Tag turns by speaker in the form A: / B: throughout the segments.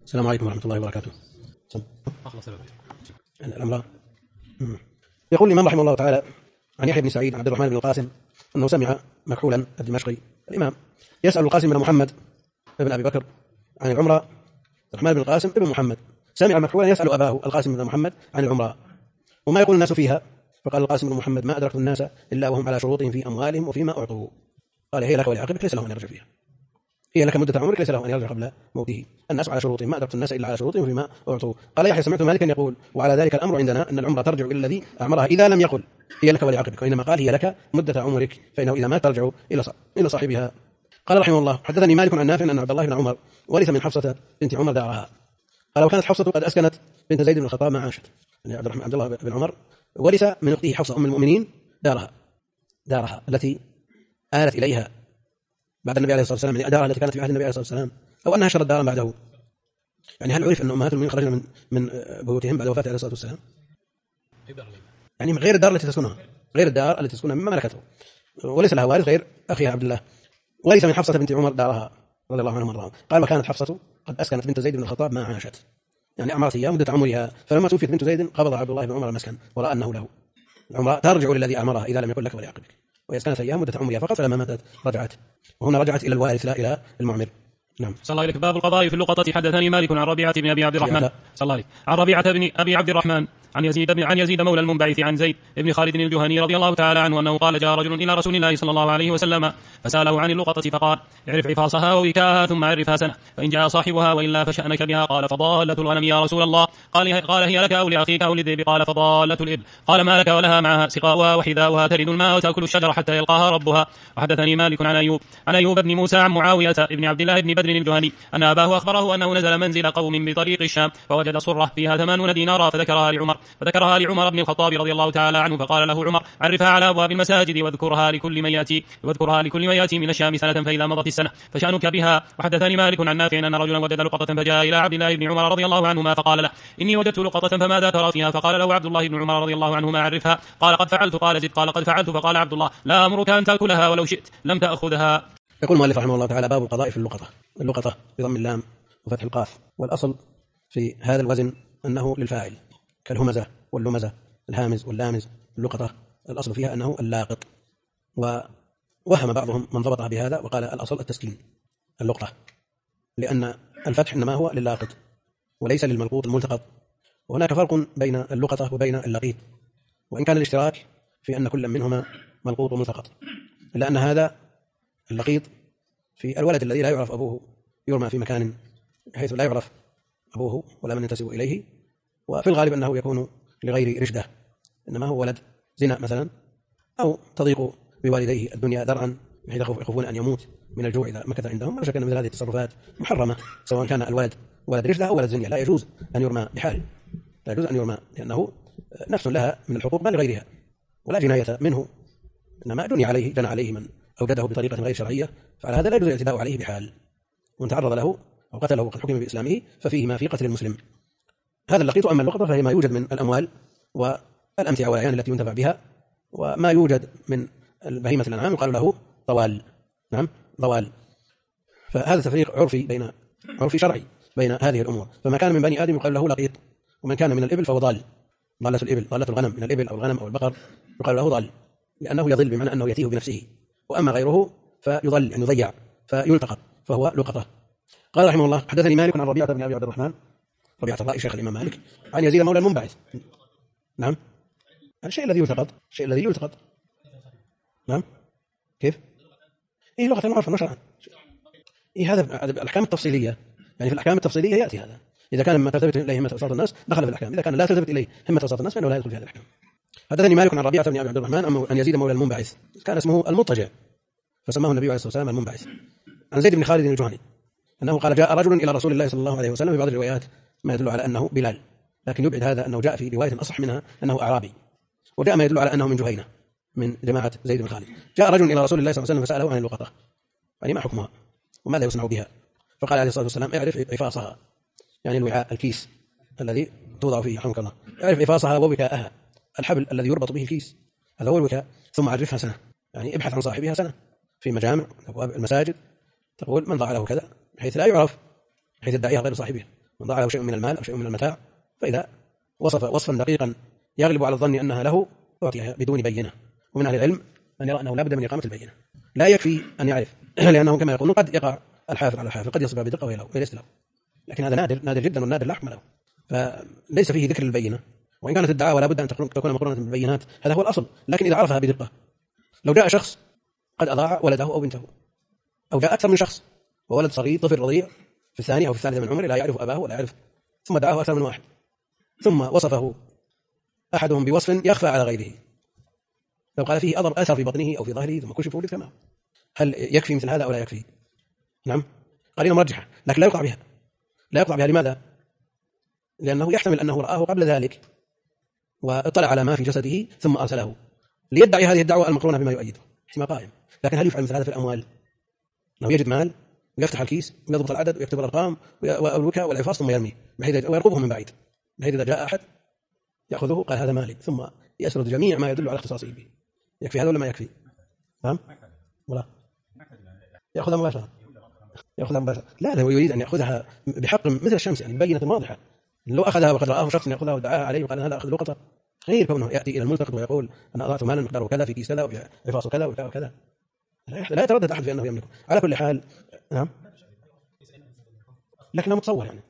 A: السلام عليكم ورحمة الله وبركاته. الأمر يقول الإمام رحمه الله تعالى عن يحيى بن سعيد عبد الرحمن بن القاسم أنه سمع مكحولا الدمشقي الإمام يسأل القاسم بن محمد ابن أبي بكر عن العمرة. عبد الرحمن بن القاسم ابن محمد سمع مكحولا يسأل أباه القاسم بن محمد عن العمرة وما يقول الناس فيها، فقال القاسم بن محمد: ما أدركت الناس إلا وهم على شروطهم في أموالهم وفيما أعطوا. قال: هي لك ولعقبك ليس لهم أن يرجع فيها، هي لك مدة عمرك ليس لهم أن يرجع قبل موته. الناس على شروطهم، ما أدركت الناس إلا على شروطهم فيما أعطوا. قال يحيى: سمعت مالكا يقول: وعلى ذلك الأمر عندنا أن العمرة ترجع إلى الذي أعمرها إذا لم يقل هي لك ولعقبك، وإنما قال هي لك مدة عمرك، فإنه إذا ما ترجع إلى صاحبها. قال رحمه الله: حدثني مالك عن نافع أن عبد الله بن عمر ورث من حفصة بنت عمر دارها. قال: وكانت حفصة قد أسكنت بنت زيد بن الخطاب ما عاشت. يعني عبد الله بن عمر ورث من أخته حفصة أم المؤمنين دارها التي آلت إليها بعد النبي عليه الصلاة والسلام، يعني دارها التي كانت في عهد النبي عليه الصلاة والسلام، أو أنها شرت دارا بعده. يعني هل عرف أن أمهات المؤمنين خرجن من بيوتهم بعد وفاته عليه الصلاة والسلام؟ يعني غير الدار التي تسكنها، غير الدار التي تسكنها مما ملكته، وليس لها وارث غير أخيها عبد الله. وليس من حفصة بنت عمر دارها رضي الله عنها وارضاها. قال: وكانت حفصة قد أسكنت بنت زيد بن الخطاب ما عاشت، يعني أعمرت إياه مدة عمرها، فلما توفيت بنت زيد قبض عبد الله بن عمر المسكن ورأى أنه له. العمرة ترجع للذي أعمرها إذا لم يكن لك ولعقبك، وإذا كانت أيام مدة عمرها فقط فلما ماتت رجعت، وهنا رجعت إلى الوارث لا إلى المعمر. نعم.
B: صلى الله عليك. باب القضاء في اللقطة. حدثني مالك عن ربيعة بن أبي عبد الرحمن صلى الله عليه عن ربيعة بن أبي عبد الرحمن عن يزيد مولى المنبعث عن زيد بن خالد الجهني رضي الله تعالى عنه أنه قال: جاء رجل إلى رسول الله صلى الله عليه وسلم فسأله عن اللقطة فقال: اعرف عفاصها ووكاءها ثم عرفها سنة، فإن جاء صاحبها وإلا فشأنك بها. قال: فضالة الغنم يا رسول الله. قال: هي لك أو لأخيك أو للذئب؟ قال: فضالة الإبل. قال: ما لك ولها معها سقاؤها وحذاؤها ترد الماء وتأكل الشجر حتى يلقاها ربها. وحدثني مالك عن أيوب بن موسى عن معاوية بن عبد الله بن بدر الجهني أن أباه أخبره أنه نزل منزل قوم بطريق الشام فوجد صرة فيها 80 دينارا فذكرها لعمر بن الخطاب رضي الله تعالى عنه، فقال له عمر: عرفها على أبواب المساجد واذكرها لكل من يأتي من الشام سنة، فإذا مضت السنة فشأنك بها. وحدثني مالك عن نافع أن رجلا وجد لقطة فجاء إلى عبد الله بن عمر رضي الله عنهما فقال له: إني وجدت لقطة فماذا ترى فيها؟ فقال له عبد الله بن عمر رضي الله عنهما: عرفها. قال: قد فعلت. قال: زد. قال: قد فعلت. فقال عبد الله: لا أمرك أن تأكلها ولو شئت لم تأخذها.
A: يقول المؤلف رحمه الله تعالى: باب القضاء في اللقطة بضم اللام وفتح القاف، والأصل في هذا الوزن أنه للفاعل كالهمزة واللمزة، الهامز واللامز. اللقطة الأصل فيها أنه اللاقط، ووهم بعضهم من ضبطها بهذا وقال الأصل التسكين اللقطة، لأن الفتح إنما هو للاقط وليس للملقوط الملتقط. وهناك فرق بين اللقطة وبين اللقيط، وإن كان الاشتراك في أن كل منهما ملقوط وملتقط، إلا أن هذا اللقيط في الولد الذي لا يعرف أبوه، يرمى في مكان حيث لا يعرف أبوه ولا من ينتسب إليه، وفي الغالب أنه يكون لغير رشدة، إنما هو ولد زنا مثلا، أو تضيق بوالديه الدنيا ذرعا بحيث يخافون أن يموت من الجوع إذا مكث عندهم. لا شك أن مثل هذه التصرفات محرمة، سواء كان الولد ولد رشدة أو ولد زنا، لا يجوز أن يرمى بحال، لا يجوز أن يرمى، لأنه نفس لها من الحقوق ما لغيرها، ولا جناية منه، إنما جنى عليه من أوجده بطريقة غير شرعية، فعلى هذا لا يجوز الاعتداء عليه بحال، وإن تعرض له أو قتله قد حكم بإسلامه ففيه ما في قتل المسلم. هذا اللقيط. أما اللقطة فهي ما يوجد من الأموال والأمتعة والأعيان التي ينتفع بها، وما يوجد من بهيمة الأنعام يقال له ضوال. نعم، ضوال. فهذا تفريق عرفي شرعي بين هذه الأمور، فما كان من بني آدم يقال له لقيط، ومن كان من الإبل فهو ضال. ضالة الإبل، ضالة الغنم من الإبل أو الغنم أو البقر يقال له ضال، لأنه يضل بمعنى أنه يتيه بنفسه، وأما غيره فيضل يعني يضيع فيلتقط، فهو لقطة. قال رحمه الله: حدثني مالك عن ربيعة بن أبي عبد الرحمن، ربيعة الرأي شيخ الإمام مالك، عن يزيد مولى المنبعث. نعم، الشيء الذي يلتقط. نعم، كيف؟ لغة معروفة نشرا. هذا الأحكام التفصيلية، يعني في الأحكام التفصيلية يأتي هذا، إذا كان ما تلتفت إليه همة أوساط الناس دخل في الأحكام، إذا كان لا تلتفت إليه همة أوساط الناس فإنه لا يدخل في هذه الأحكام. حدثني مالك عن ربيعة بن أبي عبد الرحمن عن يزيد مولى المنبعث، كان اسمه المضطجع فسماه النبي عليه الصلاة والسلام المنبعث، عن زيد بن خالد الجهني أنه قال: جاء رجل إلى رسول الله صلى الله عليه وسلم، في بعض الروايات ما يدل على أنه بلال، لكن يبعد هذا أنه جاء في رواية أصح منها أنه أعرابي، وجاء ما يدل على أنه من جهينة من جماعة زيد بن خالد. جاء رجل إلى رسول الله صلى الله عليه وسلم فسأله عن اللقطة، يعني ما حكمها وماذا يصنع بها؟ فقال عليه الصلاة والسلام: اعرف عفاصها، يعني الوعاء الكيس الذي توضع فيه، رحمك الله، اعرف عفاصها ووكاءها، الحبل الذي يربط به الكيس هذا هو الوكاء، ثم عرفها سنة، يعني ابحث عن صاحبها سنة في مجامع أبواب المساجد، تقول من ضاع له كذا، بحيث لا يعرف، بحيث يدعيها غير صاحبها، من ضاع له شيء من المال أو شيء من المتاع، فإذا وصف وصفا دقيقا يغلب على الظن أنها له أعطيها بدون بينة. ومن أهل العلم من يرى أنه لا بد من إقامة البينة، لا يكفي أن يعرف لأنه كما يقولون قد يقع الحافظ على الحافظ، قد يصبح بدقة وليس له، لكن هذا نادر جدا، والنادر لا حكم له، فليس فيه ذكر البينة. وإن كانت الدعاوى لا بد أن تكون مقرونة بالبينات، هذا هو الأصل، لكن إذا عرفها بدقة. لو جاء شخص قد أضاع ولده أو بنته، أو جاء أكثر من شخص وولد صغير طفل رضيع في الثانية أو في الثالثة من عمره لا يعرف أباه ولا يعرف، ثم دعاه أكثر من واحد، ثم وصفه أحدهم بوصف يخفى على غيره، لو قال فيه أثر في بطنه أو في ظهره ثم كشف ولد كما، هل يكفي مثل هذا أو لا يكفي؟ نعم، قرينة مرجحة، لكن لا يقطع بها. لماذا؟ لأنه يحتمل أنه رآه قبل ذلك واطلع على ما في جسده ثم أرسله ليدعي هذه الدعوة المقرونة بما يؤيده، احتمال قائم. لكن هل يفعل مثل هذا في الأموال؟ أنه يجد مال ويفتح الكيس ويضبط العدد ويكتب الأرقام والوكاء والعفاص ثم يرميه ويرقبه من بعيد، بحيث إذا جاء أحد يأخذه قال هذا مالي، ثم يسرد جميع ما يدل على اختصاصه به. يكفي هذا ولا ما يكفي؟ نعم ولا يأخذها مباشرة؟ لا، هو يريد أن يأخذها بحق مثل الشمس، يعني بينة واضحة. لو أخذها وقد رآه شخص يأخذها ودعاها عليه وقال هذا أخذ لقطة، غير كونه يأتي إلى الملتقط ويقول أنا أضعت مالا مقداره كذا في كيس كذا وفي عفاص كذا وكذا، لا يتردد أحد في أنه يملكه. على كل حال نعم، لكنه متصور يعني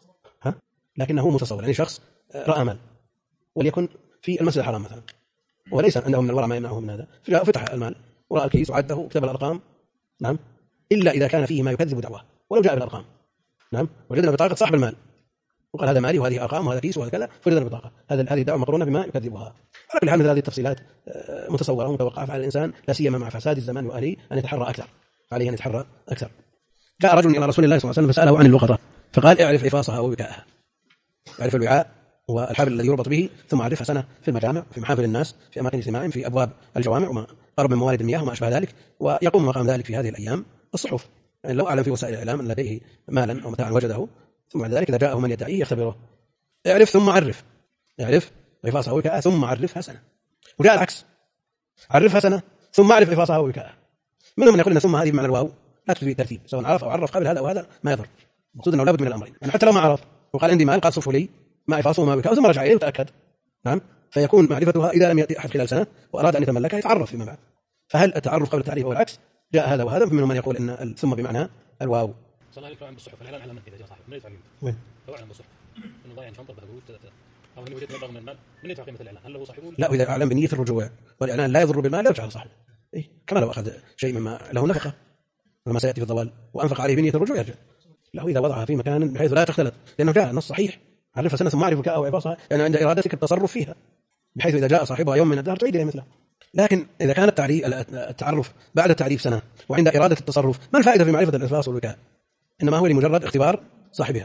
A: لكنه متصور، يعني شخص رأى مال وليكن في المسجد الحرام مثلا، وليس عنده من الورع ما يمنعه من هذا، فتح المال ورأى الكيس وعده وكتب الأرقام، نعم، إلا إذا كان فيه ما يكذب دعواه، ولو جاء بالأرقام، نعم، وجدنا بطاقة صاحب المال وقال هذا مالي وهذه أرقام وهذا كيس وهذا كذا، فوجدنا بطاقة، هذه دعوة مقرونة بما يكذبها. على كل حال مثل هذه التفصيلات متصورة ومتوقعة على الإنسان، لا سيما مع فساد الزمان وأهله، أن يتحرى أكثر، عليه أن يتحرى أكثر. جاء رجل إلى رسول الله صلى الله عليه وسلم فسأله عن اللقطة، فقال اعرف عفاصها ووكاءها، اعرف الوعاء والحبل الذي يربط به، ثم عرفها سنة في المجامع، في محافل الناس، في أماكن اجتماعهم، في أبواب الجوامع وما قرب من موارد المياه وما أشبه ذلك. ويقوم مقام ذلك في هذه الأيام الصحف، يعني لو أعلم في وسائل الإعلام أن لديه مالا أو متاعا وجده، ثم بعد ذلك إذا جاءه من يدعيه يختبره، اعرف ثم عرف، اعرف عفاصها ووكاءها ثم عرفها سنة. وجاء العكس، عرفها سنة ثم عرف عفاصها ووكاءها. منهم من يقول أن ثم هذه بمعنى الواو لا تفيد ترتيب، سواء عرف أو عرف قبل هذا وهذا ما يضر، المقصود أنه لابد من الأمرين، يعني حتى لو ما عرف وقال عندي مال قال صفه لي ما عفاصه وما وكاءه ثم رجع إليه وتأكد، نعم، فيكون معرفتها إذا لم يأتي أحد خلال سنة وأراد أن يتملكها يتعرف فيما بعد. فهل التعرف قبل التعريف أو العكس؟ جاء هذا وهذا. منهم من يقول أن ثم بمعنى الواو.
B: صلى الله عليه وسلم بالصحف، الإعلان على من إذا جاء صاحب من يدفع قيمته؟
A: وين؟
B: هو أعلم بالصحف إنه ضايع شنطة بهدوء أو إنه وجدت مبلغ من المال، من يدفع قيمة الإعلان؟ هل له صاحبه؟
A: لا، وإذا أعلم بنية الرجوع والإعلان لا يضر بالمال يرجع لصاحبه، كما لو أخذ شيء مما له نفقة وما سيأتي في الضوال وأنفق عليه بنية الرجوع يرجع له إذا وضعها في مكان بحيث لا تختلط، لأنه جاء نص صحيح عرفها سنة ثم عرف أو عفاصها، يعني عند إرادتك التصرف فيها بحيث إذا جاء صاحبها يوم من الدهر تعيد إليه مثله. لكن إذا كان التعرف بعد التعريف سنة وعند إرادة التصرف، ما الفائدة في معرفة الإفلاس والوكاء؟ إنما هو لمجرد اختبار صاحبها،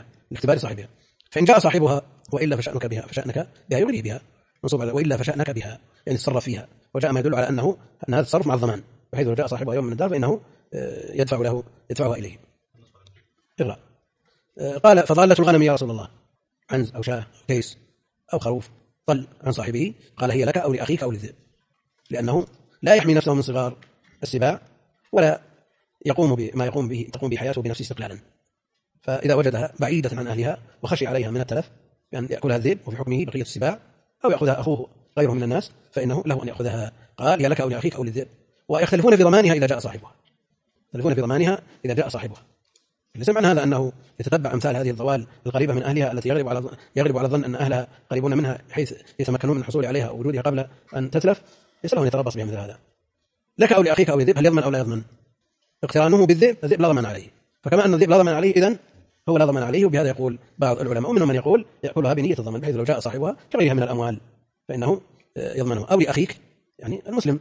A: فإن جاء صاحبها وإلا فشأنك بها يغري بها منصوب على وإلا فشأنك بها، يعني تصرف فيها، وجاء ما يدل على أن هذا التصرف مع الضمان، بحيث لو جاء صاحبها يوم من الدار فإنه يدفعها إليه. اقرأ. قال فضالة الغنم يا رسول الله، عنز أو شاة أو كيس أو خروف ضل عن صاحبه، قال هي لك أو لأخيك أو للذئب، لأنه لا يحمي نفسه من صغار السباع ولا تقوم به حياته بنفسه استقلالا، فإذا وجدها بعيدة عن أهلها وخشي عليها من التلف بأن يأكلها الذئب وفي حكمه بقية السباع أو يأخذها أخوه غيره من الناس فإنه له أن يأخذها. قال هي لك أو لأخيك أو للذئب. ويختلفون في ضمانها إذا جاء صاحبها، ليس معنى هذا أنه يتتبع أمثال هذه الضوال القريبة من أهلها التي يغلب على الظن أن أهلها قريبون منها بحيث يتمكنون من الحصول عليها أو وجودها قبل أن تتلف، ليس له أن يتربص بها مثل هذا. لك أو لأخيك أو للذئب، هل يضمن أو لا يضمن؟ اقترانه بالذئب، الذئب لا ضمان عليه، فكما أن الذئب لا ضمان عليه إذن هو لا ضمان عليه. وبهذا يقول بعض العلماء، ومنهم من يقول يأكلها بنية الضمان، بحيث لو جاء صاحبها كغيرها من الأموال فإنه يضمنه. أو لأخيك يعني المسلم،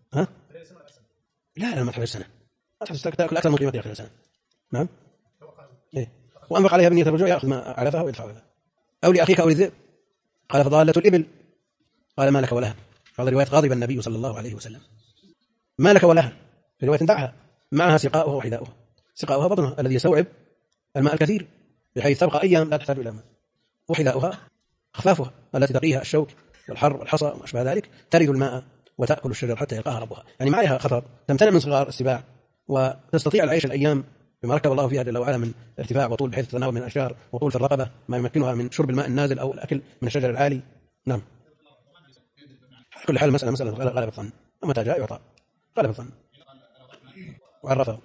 A: لا ما تحتاج سنة، ما تحتاج تأكل أكثر من قيمتها خلال سنة، نعم، وأنفق عليها بنية الرجوع يأخذ ما علفها ويدفعها. أو لأخيك أو للذئب، قال فضالة الإبل، قال ما لك ولها. هذا رواية غاضب النبي صلى الله عليه وسلم، ما لك ولها، في رواية دعها معها سقاؤها وحذاؤها. سقاؤها بطنها الذي يستوعب الماء الكثير بحيث تبقى أيام لا تحتاج إلى ماء، وحذاؤها خفافها التي تقيها الشوك والحر والحصى وما أشبه ذلك، ترد الماء وتأكل الشجر حتى يلقاها ربها، يعني معها خفض تمتنع من صغار السباع وتستطيع العيش الأيام بما ركب الله فيها جل وعلا من ارتفاع وطول بحيث تتناول من الأشجار، وطول في الرقبة ما يمكنها من شرب الماء النازل أو الأكل من الشجر العالي. نعم. كل حال مسألة غالب الظن، ومتى جاء يعطى غالب الظن وعرفه.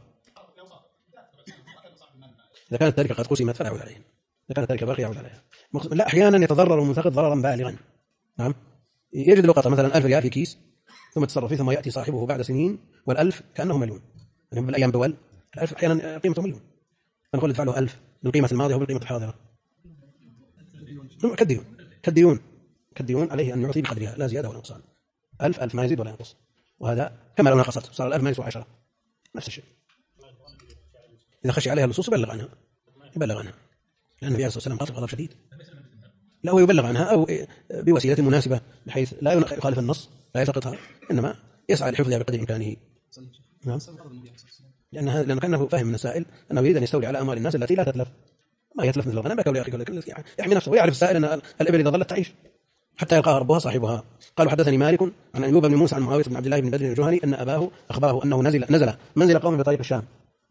A: إذا كانت التركة قد قسمت فلا يعود عليها، إذا كانت التركة باقية يعود عليها. لا، أحيانا يتضرر الملتقط ضررا بالغا. نعم. يجد لقطة مثلا 1000 ريال في كيس ثم تصرف فيه، ثم يأتي صاحبه بعد سنين والألف كأنه مليون. يعني بالأيام دول الألف أحيانا قيمته مليون، فنقول ادفع له 1000 بالقيمة الماضية وبالقيمة الحاضرة. كالديون عليه أن يعطي بقدرها لا زيادة ولا نقصان. 1000 ما يزيد ولا ينقص، وهذا كما لو نقصت صار 1000 ما يسوى 10، نفس الشيء. إذا خشي عليها اللصوص يبلغ عنها، لأن النبي عليه الصلاة والسلام غضب شديد. لا، هو يبلغ عنها أو بوسيلة مناسبة بحيث لا يخالف النص، لا يلتقطها، إنما يسعى لحفظها بقدر إمكانه. نعم. لأن كأنه فاهم من السائل أنه يريد أن يستولي على أموال الناس التي لا تتلف، ما يتلف مثل الغنم، لكن يحمي نفسه، ويعرف السائل أن الإبل إذا ظلت تعيش حتى يلقاها ربها صاحبها. قالوا حدثني مالك عن أيوب بن موسى عن معاوية بن عبد الله بن بدر الجهني أن أباه أخبره أنه نزل منزل قوم بطريق الشام،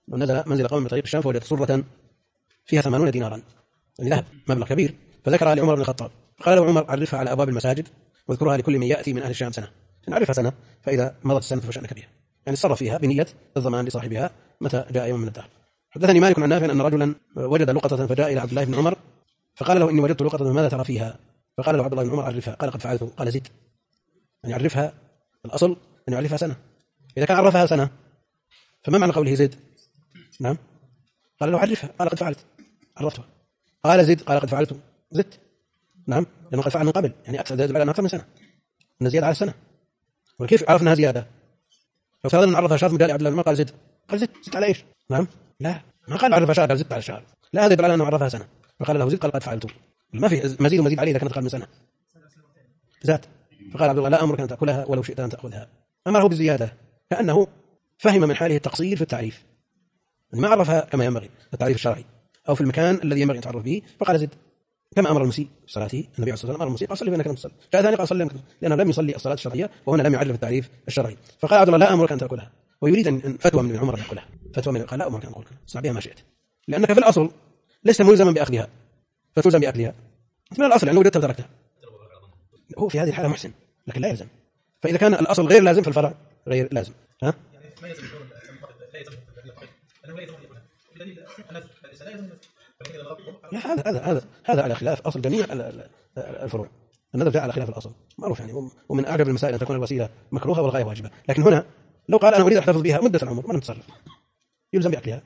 A: فوجد صرة فيها 80 دينارا، يعني ذهب، مبلغ كبير. فذكرها لعمر بن الخطاب، فقال له عمر عرفها على أبواب المساجد واذكرها لكل من يأتي من أهل الشام سنة، نعرفها سنة، فإذا مضت السنة فشأنك بها، يعني صرف فيها بنية الضمان لصاحبها متى جاء يوم من الدهر. حدثني مالك عن نافع أن رجلا وجد لقطة فجاء إلى عبد الله بن عمر فقال له إني وجدت لقطة ماذا ترى فيها؟ فقال له عبد الله بن عمر عرفها. قال قد فعلته. قال زد، أن يعرفها الأصل أن يعرفها سنة. إذا كان عرفها سنة فما معنى قوله زد؟ نعم. قال له عرفها، قال قد فعلت، عرفتها. قال زد، قال قد فعلت، زدت. نعم، لأنه قد فعل من قبل، يعني أكثر من سنة، أن زيادة على السنة. وكيف عرفناها زيادة؟ لو فرضنا عرفها شهر قال عبد الله ما قال زد، قال زد على ايش؟ نعم، لا، ما قال عرفها شهر قال زد على الشهر، لا، هذا يدل على انه عرفها سنه، فقال له زد قال قد فعلت، ما في مزيد عليه اذا كانت قال من سنه زاد. فقال عبد الله لا امرك ان تاكلها ولو شئت ان تاخذها، امره بالزياده، كانه فهم من حاله التقصير في التعريف، ما عرفها كما ينبغي التعريف الشرعي او في المكان الذي ينبغي ان تعرف به، فقال زد. كما امر المسيء صلاته النبي عليه الصلاه والسلام، امر المسيء قال صلي فانك لم تصلي، جاء ثاني قال صلي لانه لم يصلي الصلاه الشرعيه، وهنا لم يعرف التعريف الشرعي. فقال عبد الله لا امرك ان تاكلها، ويريد ان فتوى من عمر ان ياكلها، فتوى من قال لا امرك ان تاكلها، اصنع بها ما شئت، لانك في الاصل لست ملزما باخذها فتلزم باكلها، من الاصل يعني وجدتها وتركتها، هو في هذه الحاله محسن لكن لا يلزم. فاذا كان الاصل غير لازم فالفرع غير لازم. ها ما يلزم هذا على خلاف أصل جميع الفروع. النذر جاء على خلاف الأصل معروف يعني، ومن أعجب المسائل أن تكون الوسيلة مكروهة والغاية واجبة. لكن هنا لو قال أنا أريد أن أحتفظ بها مدة العمر ما نتصرف، يلزم بأكلها.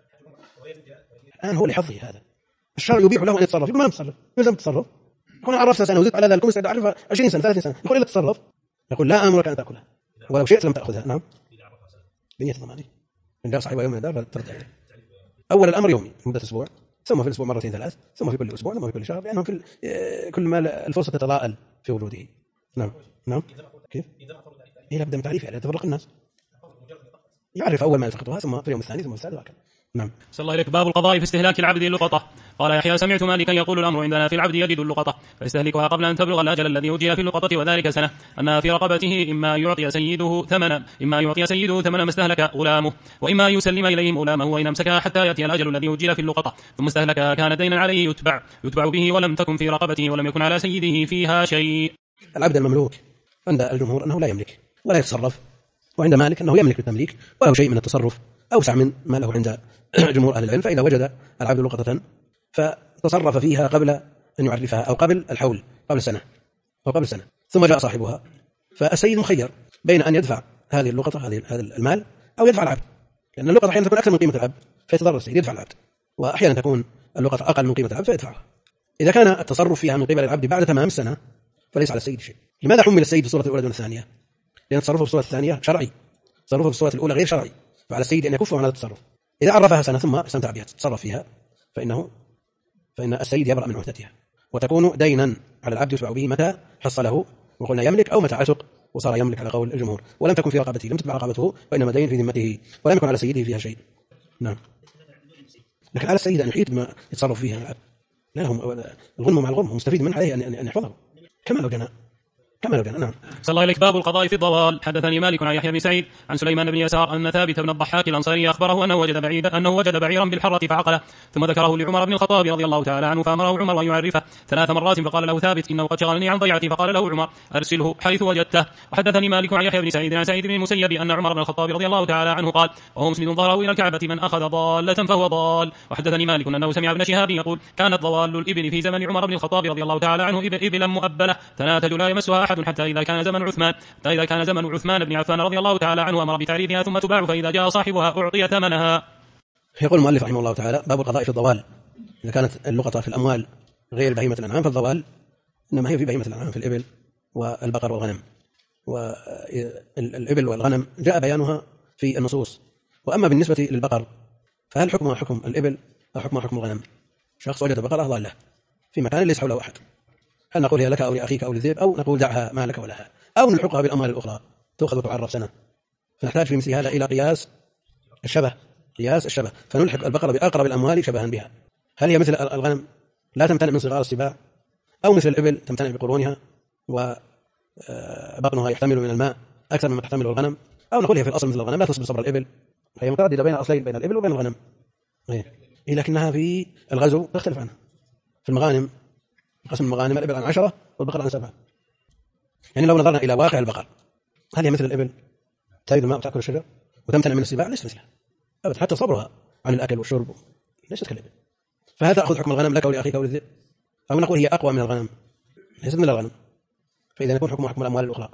A: الآن هو لحظه هذا، الشرع يبيح له أن يتصرف، يقول ما نتصرف، يلزم التصرف. يكون عرفت سنة وزدت على ذلك مستعد أعرفها 20 سنة 30 سنة، يقول إلا تتصرف، يقول لا أمرك أن تأكلها ولو شئت لم تأخذها. نعم، بنية ضمانه إن جاء صاحبها يوم من الدار فترجع إليه. أول الأمر يومي مدة أسبوع، ثم في الأسبوع مرتين ثلاث، ثم في كل أسبوع، ثم في كل شهر، لأنه كل ما الفرصة تتضاءل في وجوده. نعم كيف؟ إيه لابد من تعريفها لتفرق الناس، يعرف أول ما يلتقطها ثم في اليوم الثاني ثم الثالث وهكذا. نعم.
B: صلى الله عليك. باب القضاء في استهلاك العبد اللقطة. قال يحيى سمعت مالكا يقول الأمر عندنا في العبد يجد اللقطة فيستهلكها قبل أن تبلغ الأجل الذي أجل في اللقطة وذلك سنة، أنها في رقبته إما يعطي سيده ثمن ما استهلك غلامه، وإما يسلم إليهم غلامه وإن أمسكها حتى يأتي الأجل الذي أجل في اللقطة ثم استهلكها كان دينا عليه يتبع به ولم تكن في رقبته ولم يكن على سيده فيها شيء.
A: العبد المملوك عند الجمهور أنه لا يملك ولا يتصرف، وعند مالك أنه يملك بالتمليك وله شيء من التصرف أوسع من ما له عند جمهور أهل العلم. فإذا وجد العبد لقطة فتصرف فيها قبل أن يعرفها أو قبل الحول، قبل سنة ثم جاء صاحبها، فالسيد مخير بين أن يدفع هذه اللقطة هذا المال أو يدفع العبد، لأن اللقطة أحيانا تكون أكثر من قيمة العبد فيتضرر السيد يدفع العبد، وأحيانا تكون اللقطة أقل من قيمة العبد فيدفعها. إذا كان التصرف فيها من قبل العبد بعد تمام السنة فليس على السيد شيء. لماذا حمل السيد في الصورة الأولى دون الثانية؟ لأن تصرفه في الصورة الثانية شرعي، تصرفه في الصورة الأولى غير شرعي، فعلى السيد أن يكف عن هذا التصرف. إذا عرفها سنة ثم استمتع بها تصرف فيها فإن السيد يبرأ من عهدتها وتكون دينا على العبد يتبع به متى حصله، وقلنا يملك أو متى عتق وصار يملك على قول الجمهور، ولم تكن في رقبته، لم تتبع رقبته، وإنما دين في ذمته ولم يكن على سيده فيها شيء. نعم، لكن على السيد أن يحيط بما يتصرف فيها العبد، لا هم الغنم مع الغنم، مستفيد منه عليه أن يحفظه كما لو جنى. كما لو نعم.
B: صلى الله عليك. باب القضاء في الضلال. حدثني مالك عن يحيى بن سعيد عن سليمان بن يسار أن ثابت بن الضحاك الأنصاري أخبره أنه وجد بعيرا بالحرة فعقله، ثم ذكره لعمر بن الخطاب رضي الله تعالى عنه، فأمره عمر أن يعرفه 3 مرات، فقال له ثابت إنه قد شغلني عن ضيعتي، فقال له عمر أرسله حيث وجدته. وحدثني مالك عن يحيى بن سعيد عن سعيد بن المسيب أن عمر بن الخطاب رضي الله تعالى عنه قال وهو مسند ظهره إلى الكعبة من أخذ ضالة فهو ضال. وحدثني مالك أنه سمع ابن شهاب يقول كانت ضوال الإبل في زمن عمر بن الخطاب رضي الله تعالى عنه إبلا مؤبلة تناتج لا يمسها أحد حتى إذا كان زمن عثمان بن عفان رضي الله تعالى عنه أمر بتعريفها ثم تباع، فإذا جاء صاحبها أعطي ثمنها.
A: يقول المؤلف رحمه الله تعالى باب القضاء في الضوال. إذا كانت اللقطة في الأموال غير بهيمة الأنعام فالضوال إنما هي في بهيمة الأنعام في الإبل والبقر والغنم. والإبل والغنم جاء بيانها في النصوص. وأما بالنسبة للبقر فهل حكمها حكم الإبل أو حكمها حكم الغنم؟ شخص وجد بقرة ضالة في مكان ليس حوله أحد، هل نقول هي لك أو لأخيك أو للذئب، أو نقول دعها ما لك ولها، أو نلحقها بالأموال الأخرى تؤخذ وتعرف سنة؟ فنحتاج في مثل هذا إلى قياس الشبه، فنلحق البقرة بأقرب الأموال شبها بها. هل هي مثل الغنم لا تمتنع من صغار السباع، أو مثل الإبل تمتنع بقرونها وبطنها يحتمل من الماء أكثر مما تحتمل الغنم، أو نقول هي في الأصل مثل الغنم لا تصبر صبر الإبل، فهي مترددة بين أصلين بين الإبل وبين الغنم، لكنها في الغزو تختلف عنها. في المغانم قسم المغانم الإبل عن 10 والبقر عن 7. يعني لو نظرنا إلى واقع البقر هل هي مثل الإبل تريد الماء وتأكل الشجر وتمتنع من السباع؟ ليس مثلها أبدا، حتى صبرها عن الأكل والشرب ليست كالإبل. فهذا أخذ حكم الغنم لك ولأخيك وللذئب، أو نقول هي أقوى من الغنم ليست من الغنم، فإذا يكون حكم الأموال الأخرى.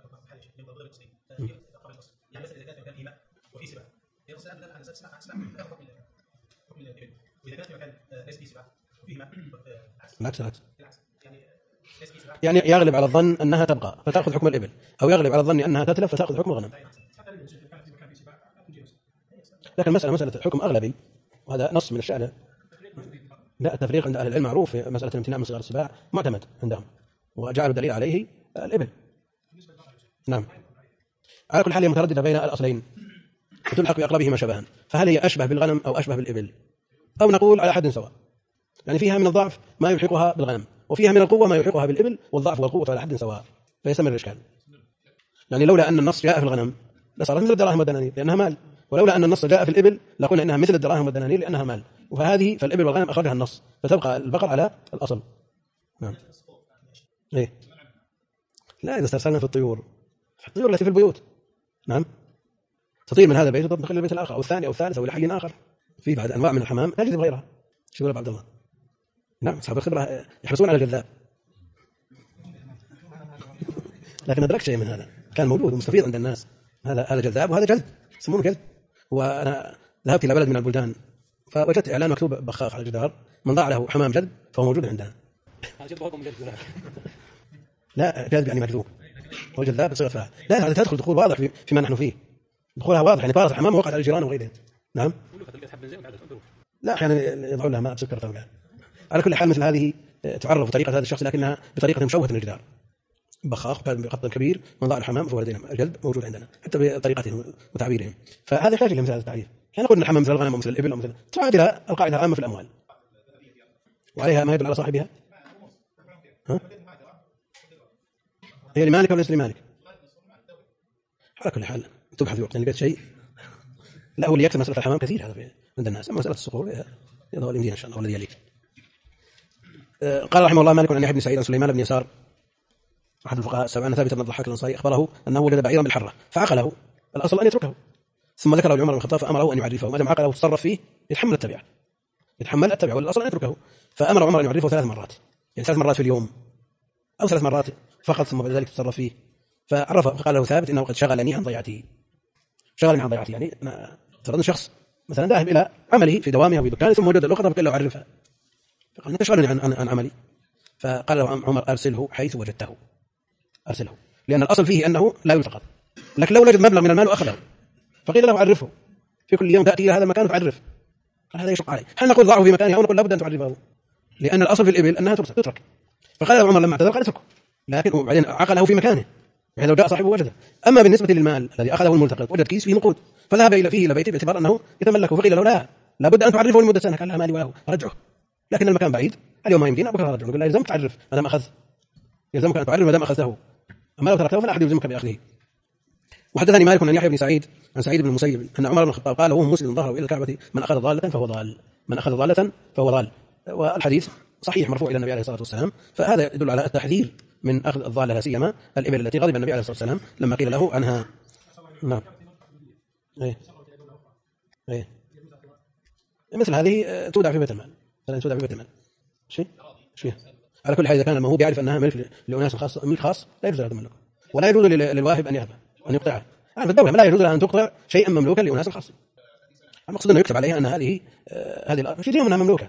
A: يعني يغلب على الظن أنها تبقى فتأخذ حكم الإبل، أو يغلب على الظن أنها تتلف فتأخذ حكم الغنم. لكن مسألة حكم أغلبي، وهذا نص من الشأن. لا، التفريق عند أهل العلم معروف في مسألة الامتناع من صغار السباع معتمد عندهم، وجعلوا دليل عليه الإبل. نعم، على كل حال هي مترددة بين الأصلين وتلحق بأقربهما شبها، فهل هي أشبه بالغنم أو أشبه بالإبل، أو نقول على حد سواء؟ يعني فيها من الضعف ما يلحقها بالغنم، وفيها من القوة ما يلحقها بالإبل، والضعف والقوة على حد سواء، فيستمر الإشكال. يعني لولا أن النص جاء في الغنم لصارت مثل الدراهم والدنانير لأنها مال، ولولا أن النص جاء في الإبل لقلنا إنها مثل الدراهم والدنانير لأنها مال. فالإبل والغنم أخرجها النص، فتبقى البقر على الأصل. نعم. إيه؟ لا، إذا استرسلنا في الطيور التي في البيوت، نعم، تطير من هذا البيت وتنتقل للبيت الآخر أو الثاني أو الثالث أو لحي آخر. في بعض أنواع من الحمام تجذب غيرها. شو يقول عبد الله؟ نعم، أصحاب الخبرة يحرصون على الجذاب، لكن أدركت شيء من هذا كان موجود ومستفيض عند الناس. هذا جذاب وهذا جذب، يسمونه جذب. وأنا ذهبت إلى بلد من البلدان فوجدت إعلان مكتوب بخاخ على الجدار من ضاع له حمام جذب فهو موجود عندنا. لا، جذب يعني مكذوب، هو جذاب بصيغة فاعل. لا، هذا تدخل دخول واضح فيما نحن فيه، دخولها واضح، يعني بارز الحمام ووقعت على الجيران وغيرهم. نعم، لا، أحيانا يضعون لها ماء بسكر طبعا. على كل حال مثل هذه تعرف طريقة هذا الشخص لكنها بطريقة مشوهة للجدار. بخاخ بخط كبير من ضاع الحمام فهو لدينا الجلد موجود عندنا حتى بطريقتهم وتعبيرهم، فهذا يحتاج إلى مثل هذا التعريف. يعني نقول الحمام مثل الغنم ومثل الإبل ومثل تعاد إلى القاعدة العامة في الأموال وعليها ما يدل على صاحبها. هي لمالك ولا ليس لمالك؟ على كل حال تبحث في وقت البيت شيء. لا، هو اللي يكتب مسألة الحمام كثير هذا عند الناس، أما مسألة الصقور يضع الإمدين إن شاء الله والذي يليك. قال رحمه الله مالك عن يحيى بن سعيد عن سليمان بن يسار أحد الفقهاء السبعة أن ثابت بن الضحاك الأنصاري أخبره أنه وجد بعيرا بالحرة فعقله، الأصل أن يتركه، ثم ذكره لعمر بن الخطاب فأمره أن يعرفه، ما دام عقله وتصرف فيه يتحمل التبع والأصل أن يتركه، فأمر عمر أن يعرفه 3 مرات، يعني 3 مرات في اليوم أو 3 مرات فقط، ثم بعد ذلك تصرف فيه فعرفه، فقال له ثابت إنه قد شغلني عن ضيعته. يعني أنا ترى شخص مثلا ذاهب إلى عمله في دوامه أو في دكانه ثم وجد اللقطة فقال له عرفها، فقال أنت تشغلني عن عملي، فقال له عمر أرسله حيث وجدته، أرسله، لأن الأصل فيه أنه لا يلتقط، لكن لو وجد مبلغ من المال وأخذه فقيل له عرفه في كل يوم تأتي إلى هذا المكان فعرف، قال هذا يشق عليه. هل نقول ضعه في مكانه أو نقول لابد أن تعرفه؟ لأن الأصل في الإبل أنها تترك. فقال له عمر لما اعتذر قال اتركه، لكن بعدين عقله في مكانه بحيث لو جاء صاحبه وجده. أما بالنسبة للمال الذي أخذه الملتقط وجد كيس فيه نقود فذهب فيه إلى بيته باعتبار أنه يتملكه، فقيل له لابد أن تعرفه لمدة سنة، قال لا مالي وله رجعه، لكن المكان بعيد اليوم ما يمكن، بكره رجعه، يقول لا يلزمك تعرف ما دام أخذ، يلزمك أن تعرف ما دام أخذته. أما لو تركته فلا أحد يلزمك بأخذه. وحدثني مالك عن يحيى بن سعيد عن سعيد بن المسيب أن عمر بن الخطاب قال وهو مسلم ظهره إلى الكعبة من أخذ ضالة فهو ضال، من أخذ ضالة فهو ضال. والحديث صحيح مرفوع إلى النبي عليه الصلاة والسلام، فهذا يدل على التحذير من أخذ الضالة، لا سيما الإبل التي غضب النبي عليه الصلاة والسلام لما قيل له عنها. نعم. إيه. مثل هذه تودع في بيت المال، تودع في بيت المال. شيء على كل حال إذا كان الموهوب يعرف أنها ملك لأناس خاص، ملك خاص، لا يجوز له تملكه، ولا يجوز للواهب أن يهبه أن يقطعه. في الدولة لا يجوز لها أن تقطع شيئا مملوكا لأناس خاص. المقصود أنه يكتب عليها أن هذه شيء منها مملوكة.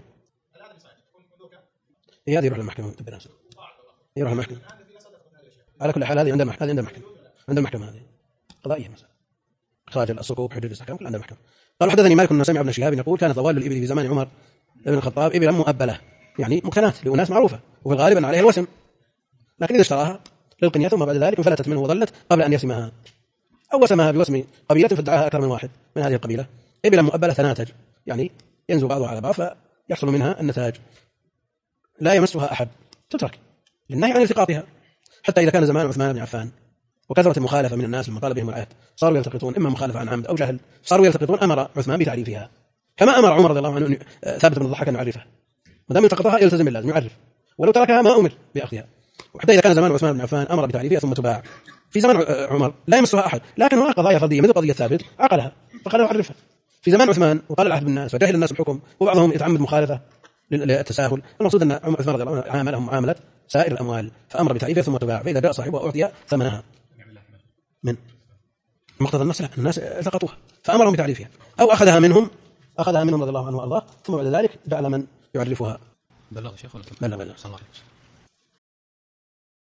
A: هذه يروح للمحكمة تبناسه، يروح المحكمة. على كل حال هذه عند المحكمة، عند المحكمة هذه قضائية مثلا، إخراج الصكوك، حدود الأحكام كل عند المحكمة. قال حدثني مالك أنه سمع ابن شهاب يقول كانت ضوال الإبل في زمان عمر بن الخطاب إبلا مؤبلة، يعني مقتنات لأناس معروفة، وفي الغالب أن عليها الوسم، لكن إذا اشتراها للقنية ثم بعد ذلك انفلتت منه وضلت قبل أن يسمها أو وسمها بوسم قبيلة فادعاها أكثر من واحد من هذه القبيلة، إبلا مؤبلة تناتج، يعني ينزو بعضها على بعض فيحصل منها النتاج، لا يمسها أحد، تترك للنهي عن التقاطها. حتى إذا كان زمان عثمان بن عفان وكثرة المخالفة من الناس لما طال بهم العهد صاروا يلتقطون، إما مخالفة عن عمد أو جهل، صاروا يلتقطون، أمر عثمان بتعريفها كما أمر عمر رضي الله عنه ثابت بن الضحاك أن يعرفها، ما دام التقطها يلتزم اللازم يعرف، ولو تركها ما أمر بأخذها. وحتى إذا كان زمان عثمان بن عفان أمر بتعريفها ثم تباع، في زمان عمر لا يمسها أحد، لكن هناك قضايا فردية مثل قضية ثابت عقلها فقال له عرفها. في زمان عثمان وقال العهد بالناس وجاهل الناس بالحكم، وبعضهم يتعمد مخالفة للتساهل، المقصود أن عثمان رضي الله عنه عاملهم معاملة سائر الأموال فأمر بتعريفها ثم تباع، فإذا جاء صاحبها أعطي ثمنها من مقتضى النص، الناس التقطوها فأمرهم بتعريفها، أو أخذها منهم رضي الله عنه وأرضاه ثم بعد ذلك جعل من يعرفها.
B: بلغ شيخ ولا
A: بلغ.